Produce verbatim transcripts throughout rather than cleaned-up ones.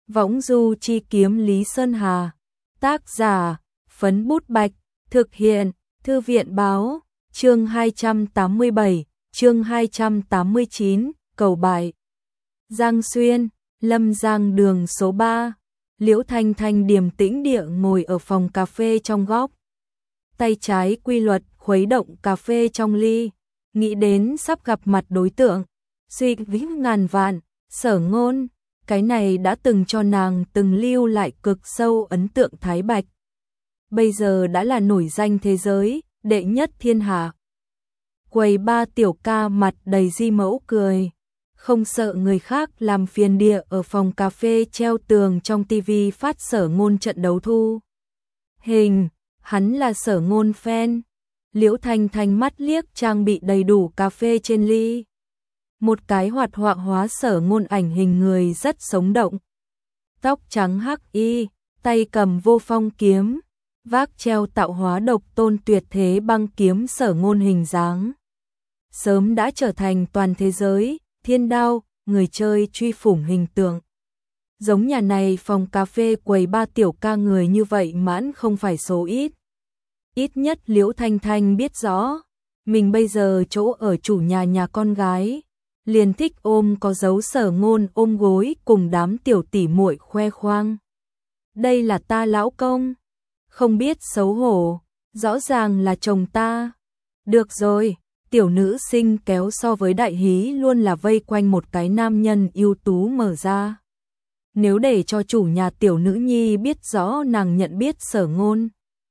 Võng du chi kiếm Lý Sơn Hà. Tác giả, Phấn Bút Bạch. Thực hiện, Thư viện Báo. Chương hai trăm tám mươi bảy, chương hai trăm tám mươi chín, cầu bài. Giang Xuyên, Lâm Giang đường số ba. Liễu Thanh Thanh điềm tĩnh địa ngồi ở phòng cà phê trong góc. Tay trái quy luật khuấy động cà phê trong ly, nghĩ đến sắp gặp mặt đối tượng. Suy nghĩ ngàn vạn, Sở Ngôn, cái này đã từng cho nàng từng lưu lại cực sâu ấn tượng Thái Bạch. Bây giờ đã là nổi danh thế giới, đệ nhất thiên hạ. Quầy ba tiểu ca mặt đầy di mẫu cười, không sợ người khác làm phiền địa ở phòng cà phê treo tường trong tivi phát Sở Ngôn trận đấu thu hình, hắn là Sở Ngôn fan. Liễu Thanh Thanh mắt liếc trang bị đầy đủ cà phê trên ly. Một cái hoạt họa hóa Sở Ngôn ảnh hình người rất sống động. Tóc trắng hắc y, tay cầm vô phong kiếm, vác treo tạo hóa độc tôn tuyệt thế băng kiếm Sở Ngôn hình dáng. Sớm đã trở thành toàn thế giới, thiên đao, người chơi truy phủng hình tượng. Giống nhà này phòng cà phê quầy ba tiểu ca người như vậy mãn không phải số ít. Ít nhất Liễu Thanh Thanh biết rõ, mình bây giờ chỗ ở chủ nhà nhà con gái, liền thích ôm có dấu Sở Ngôn ôm gối cùng đám tiểu tỷ muội khoe khoang. Đây là ta lão công, không biết xấu hổ, rõ ràng là chồng ta. Được rồi, tiểu nữ sinh kéo so với đại hí luôn là vây quanh một cái nam nhân ưu tú mở ra. Nếu để cho chủ nhà tiểu nữ nhi biết rõ nàng nhận biết Sở Ngôn,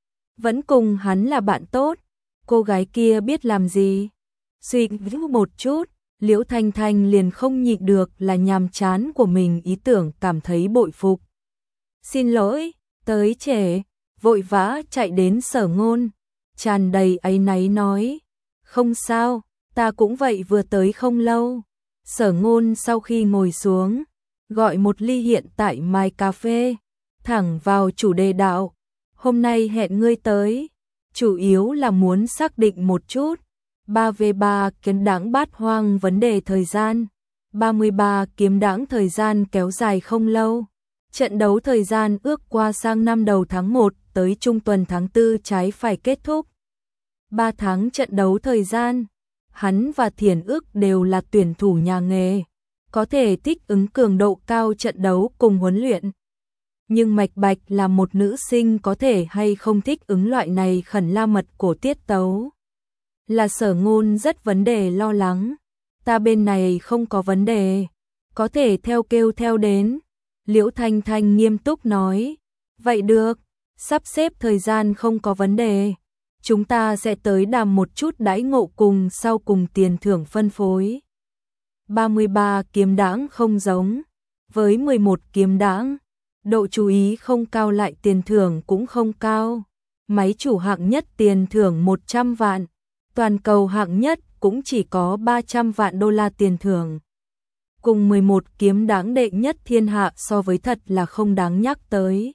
vẫn cùng hắn là bạn tốt, cô gái kia biết làm gì? Suy nghĩ một chút, Liễu Thanh Thanh liền không nhịn được là nhàm chán của mình ý tưởng cảm thấy bội phục. Xin lỗi, tới trễ, vội vã chạy đến Sở Ngôn, tràn đầy áy náy nói. Không sao, ta cũng vậy vừa tới không lâu. Sở Ngôn sau khi ngồi xuống, gọi một ly hiện tại mai cà phê, thẳng vào chủ đề đạo. Hôm nay hẹn ngươi tới, chủ yếu là muốn xác định một chút. ba vê ba kiến đãng bát hoang vấn đề thời gian. ba mươi ba kiếm đãng thời gian kéo dài không lâu. Trận đấu thời gian ước qua sang năm đầu tháng một tới trung tuần tháng tư trái phải kết thúc. ba tháng trận đấu thời gian, hắn và Thiền Ước đều là tuyển thủ nhà nghề, có thể thích ứng cường độ cao trận đấu cùng huấn luyện. Nhưng Mạch Bạch là một nữ sinh có thể hay không thích ứng loại này khẩn la mật của tiết tấu. Là Sở Ngôn rất vấn đề lo lắng, ta bên này không có vấn đề, có thể theo kêu theo đến. Liễu Thanh Thanh nghiêm túc nói, vậy được, sắp xếp thời gian không có vấn đề. Chúng ta sẽ tới đàm một chút đãi ngộ cùng sau cùng tiền thưởng phân phối. ba mươi ba kiếm đãng không giống với mười một kiếm đãng, độ chú ý không cao lại tiền thưởng cũng không cao. Máy chủ hạng nhất tiền thưởng một trăm vạn, toàn cầu hạng nhất cũng chỉ có ba trăm vạn đô la tiền thưởng. Cùng mười một kiếm đãng đệ nhất thiên hạ so với thật là không đáng nhắc tới.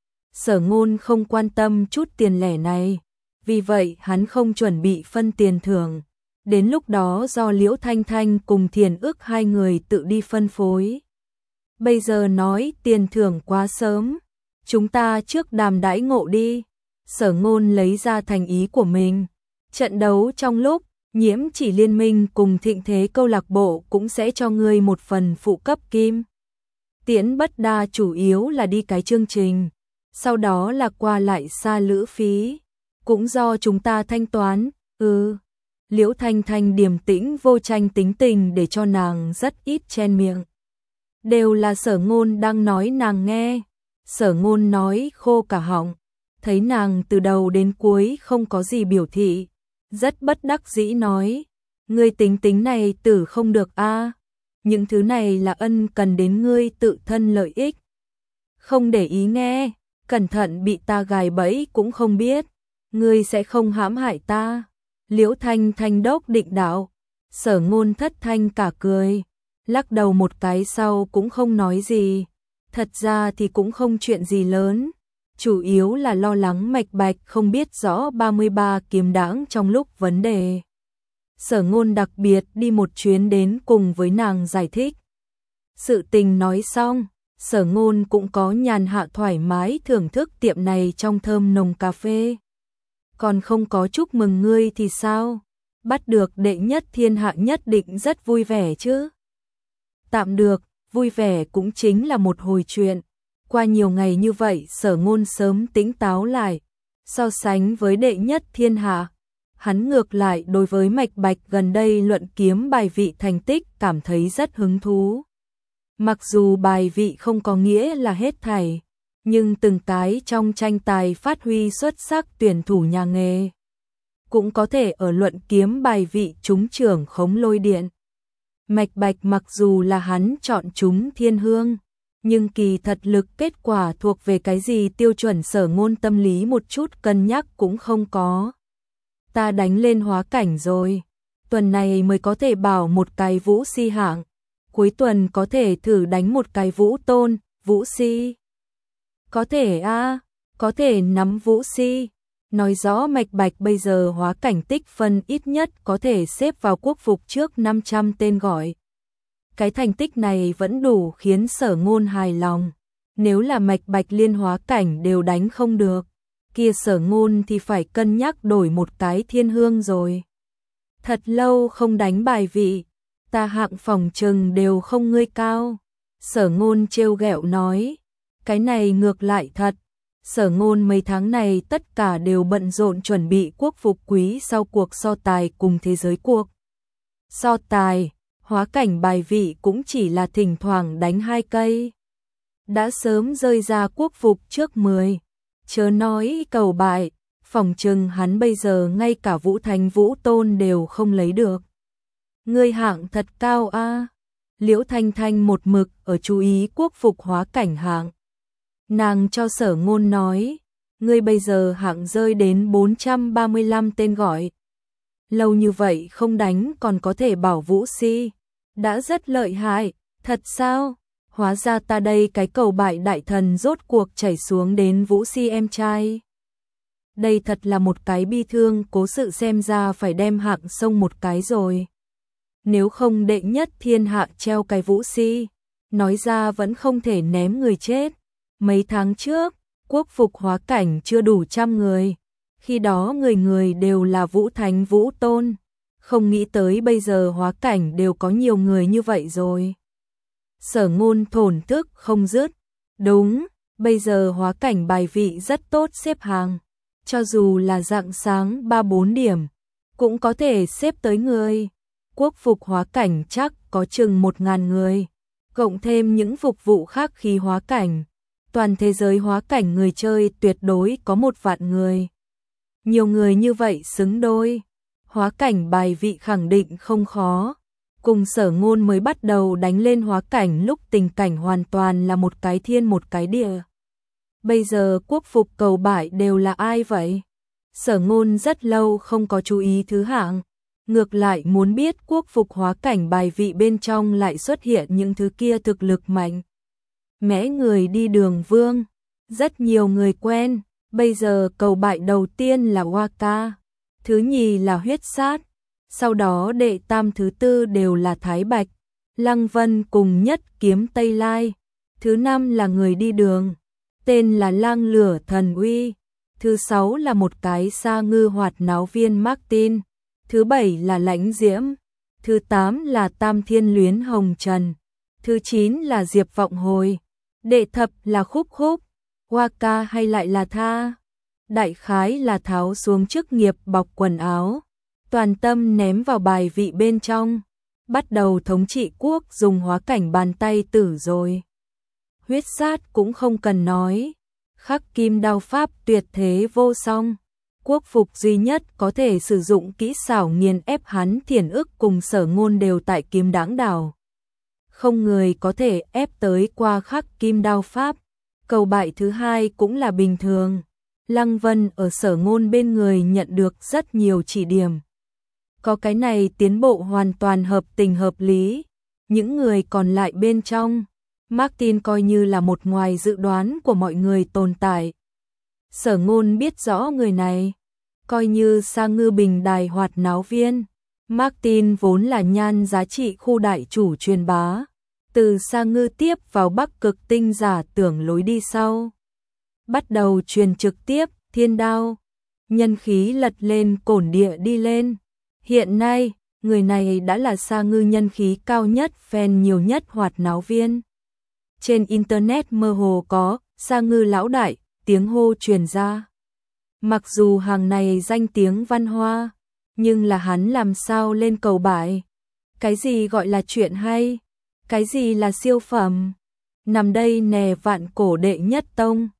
Sở Ngôn không quan tâm chút tiền lẻ này, vì vậy hắn không chuẩn bị phân tiền thưởng. Đến lúc đó do Liễu Thanh Thanh cùng Thiền Ước hai người tự đi phân phối. Bây giờ nói tiền thưởng quá sớm, chúng ta trước đàm đãi ngộ đi. Sở Ngôn lấy ra thành ý của mình. Trận đấu trong lúc Nhiễm Chỉ Liên minh cùng Thịnh Thế câu lạc bộ cũng sẽ cho ngươi một phần phụ cấp kim. Tiễn Bất Đa chủ yếu là đi cái chương trình, sau đó là qua lại xa lữ phí, cũng do chúng ta thanh toán. Ừ. Liễu Thanh Thanh điềm tĩnh vô tranh tính tình để cho nàng rất ít chen miệng. Đều là Sở Ngôn đang nói nàng nghe. Sở Ngôn nói khô cả họng, thấy nàng từ đầu đến cuối không có gì biểu thị, rất bất đắc dĩ nói, ngươi tính tính này tử không được a, những thứ này là ân cần đến ngươi tự thân lợi ích. Không để ý nghe, cẩn thận bị ta gài bẫy cũng không biết, ngươi sẽ không hãm hại ta. Liễu Thanh Thanh đốc định đạo. Sở Ngôn thất thanh cả cười, lắc đầu một cái sau cũng không nói gì. Thật ra thì cũng không chuyện gì lớn, chủ yếu là lo lắng Mạch Bạch không biết rõ ba mươi ba kiếm đãng trong lúc vấn đề. Sở Ngôn đặc biệt đi một chuyến đến cùng với nàng giải thích. Sự tình nói xong, Sở Ngôn cũng có nhàn hạ thoải mái thưởng thức tiệm này trong thơm nồng cà phê. Còn không có chúc mừng ngươi thì sao? Bắt được đệ nhất thiên hạ nhất định rất vui vẻ chứ. Tạm được, vui vẻ cũng chính là một hồi chuyện. Qua nhiều ngày như vậy Sở Ngôn sớm tỉnh táo lại. So sánh với đệ nhất thiên hạ, hắn ngược lại đối với Mạch Bạch gần đây luận kiếm bài vị thành tích cảm thấy rất hứng thú. Mặc dù bài vị không có nghĩa là hết thảy, nhưng từng cái trong tranh tài phát huy xuất sắc tuyển thủ nhà nghề cũng có thể ở luận kiếm bài vị trúng trưởng khống lôi điện. Mạch Bạch mặc dù là hắn chọn trúng thiên hương, nhưng kỳ thật lực kết quả thuộc về cái gì tiêu chuẩn Sở Ngôn tâm lý một chút cân nhắc cũng không có. Ta đánh lên hóa cảnh rồi, tuần này mới có thể bảo một cái vũ si hạng, cuối tuần có thể thử đánh một cái vũ tôn, vũ si. Có thể a, à, có thể nắm vũ si. Nói rõ Mạch Bạch bây giờ hóa cảnh tích phân ít nhất có thể xếp vào quốc phục trước năm trăm tên gọi. Cái thành tích này vẫn đủ khiến Sở Ngôn hài lòng. Nếu là Mạch Bạch liên hóa cảnh đều đánh không được, kia Sở Ngôn thì phải cân nhắc đổi một cái thiên hương rồi. Thật lâu không đánh bài vị, ta hạng phòng trừng đều không ngươi cao. Sở Ngôn trêu ghẹo nói, cái này ngược lại thật. Sở Ngôn mấy tháng này tất cả đều bận rộn chuẩn bị quốc phục quý sau cuộc so tài cùng thế giới cuộc. So tài, hóa cảnh bài vị cũng chỉ là thỉnh thoảng đánh hai cây. Đã sớm rơi ra quốc phục trước mười. Chớ nói cầu bại, phòng trừng hắn bây giờ ngay cả vũ thành vũ tôn đều không lấy được. Ngươi hạng thật cao a. À. Liễu Thanh Thanh một mực ở chú ý quốc phục hóa cảnh hạng. Nàng cho Sở Ngôn nói, ngươi bây giờ hạng rơi đến bốn trăm ba mươi lăm tên gọi. Lâu như vậy không đánh còn có thể bảo vũ si, đã rất lợi hại, thật sao? Hóa ra ta đây cái cầu bại đại thần rốt cuộc chảy xuống đến vũ si em trai. Đây thật là một cái bi thương, cố sự xem ra phải đem hạng sông một cái rồi. Nếu không đệ nhất thiên hạ treo cái vũ si, nói ra vẫn không thể ném người chết. Mấy tháng trước, quốc phục hóa cảnh chưa đủ trăm người, khi đó người người đều là vũ thánh vũ tôn, không nghĩ tới bây giờ hóa cảnh đều có nhiều người như vậy rồi. Sở Ngôn thổn thức không dứt, đúng, bây giờ hóa cảnh bài vị rất tốt xếp hàng, cho dù là rạng sáng ba bốn điểm, cũng có thể xếp tới người. Quốc phục hóa cảnh chắc có chừng một ngàn người, cộng thêm những phục vụ khác khi hóa cảnh. Toàn thế giới hóa cảnh người chơi tuyệt đối có một vạn người. Nhiều người như vậy xứng đôi. Hóa cảnh bài vị khẳng định không khó. Cùng Sở Ngôn mới bắt đầu đánh lên hóa cảnh lúc tình cảnh hoàn toàn là một cái thiên một cái địa. Bây giờ quốc phục cầu bại đều là ai vậy? Sở Ngôn rất lâu không có chú ý thứ hạng. Ngược lại muốn biết quốc phục hóa cảnh bài vị bên trong lại xuất hiện những thứ kia thực lực mạnh. Mẽ người đi đường vương, rất nhiều người quen, bây giờ cầu bại đầu tiên là Waka, thứ nhì là huyết sát, sau đó đệ tam thứ tư đều là Thái Bạch, Lăng Vân cùng nhất kiếm Tây Lai, thứ năm là người đi đường, tên là Lang Lửa Thần Uy, thứ sáu là một cái sa ngư hoạt náo viên Martin, thứ bảy là Lãnh Diễm, thứ tám là Tam Thiên Luyến Hồng Trần, thứ chín là Diệp Vọng Hồi. Đệ thập là Khúc Khúc, Waka hay lại là Tha. Đại khái là tháo xuống chức nghiệp bọc quần áo, toàn tâm ném vào bài vị bên trong, bắt đầu thống trị quốc dùng hóa cảnh bàn tay tử rồi. Huyết sát cũng không cần nói, khắc kim đao pháp tuyệt thế vô song, quốc phục duy nhất có thể sử dụng kỹ xảo nghiền ép hắn Thiền Ức cùng Sở Ngôn đều tại Kim Đãng Đảo. Không người có thể ép tới qua khắc kim đao pháp, cầu bại thứ hai cũng là bình thường. Lăng Vân ở Sở Ngôn bên người nhận được rất nhiều chỉ điểm. Có cái này tiến bộ hoàn toàn hợp tình hợp lý. Những người còn lại bên trong, Martin coi như là một ngoài dự đoán của mọi người tồn tại. Sở Ngôn biết rõ người này, coi như sa ngư bình đài hoạt náo viên. Martin vốn là nhan giá trị khu đại chủ truyền bá, Từ Sa Ngư tiếp vào Bắc Cực Tinh giả tưởng lối đi sau. Bắt đầu truyền trực tiếp, thiên đao. Nhân khí lật lên cổn địa đi lên. Hiện nay, người này đã là Sa Ngư nhân khí cao nhất, fan nhiều nhất hoạt náo viên. Trên Internet mơ hồ có, Sa Ngư lão đại, tiếng hô truyền ra. Mặc dù hàng này danh tiếng văn hoa, nhưng là hắn làm sao lên cầu bại. Cái gì gọi là chuyện hay? Cái gì là siêu phẩm? Nằm đây nè vạn cổ đệ nhất tông.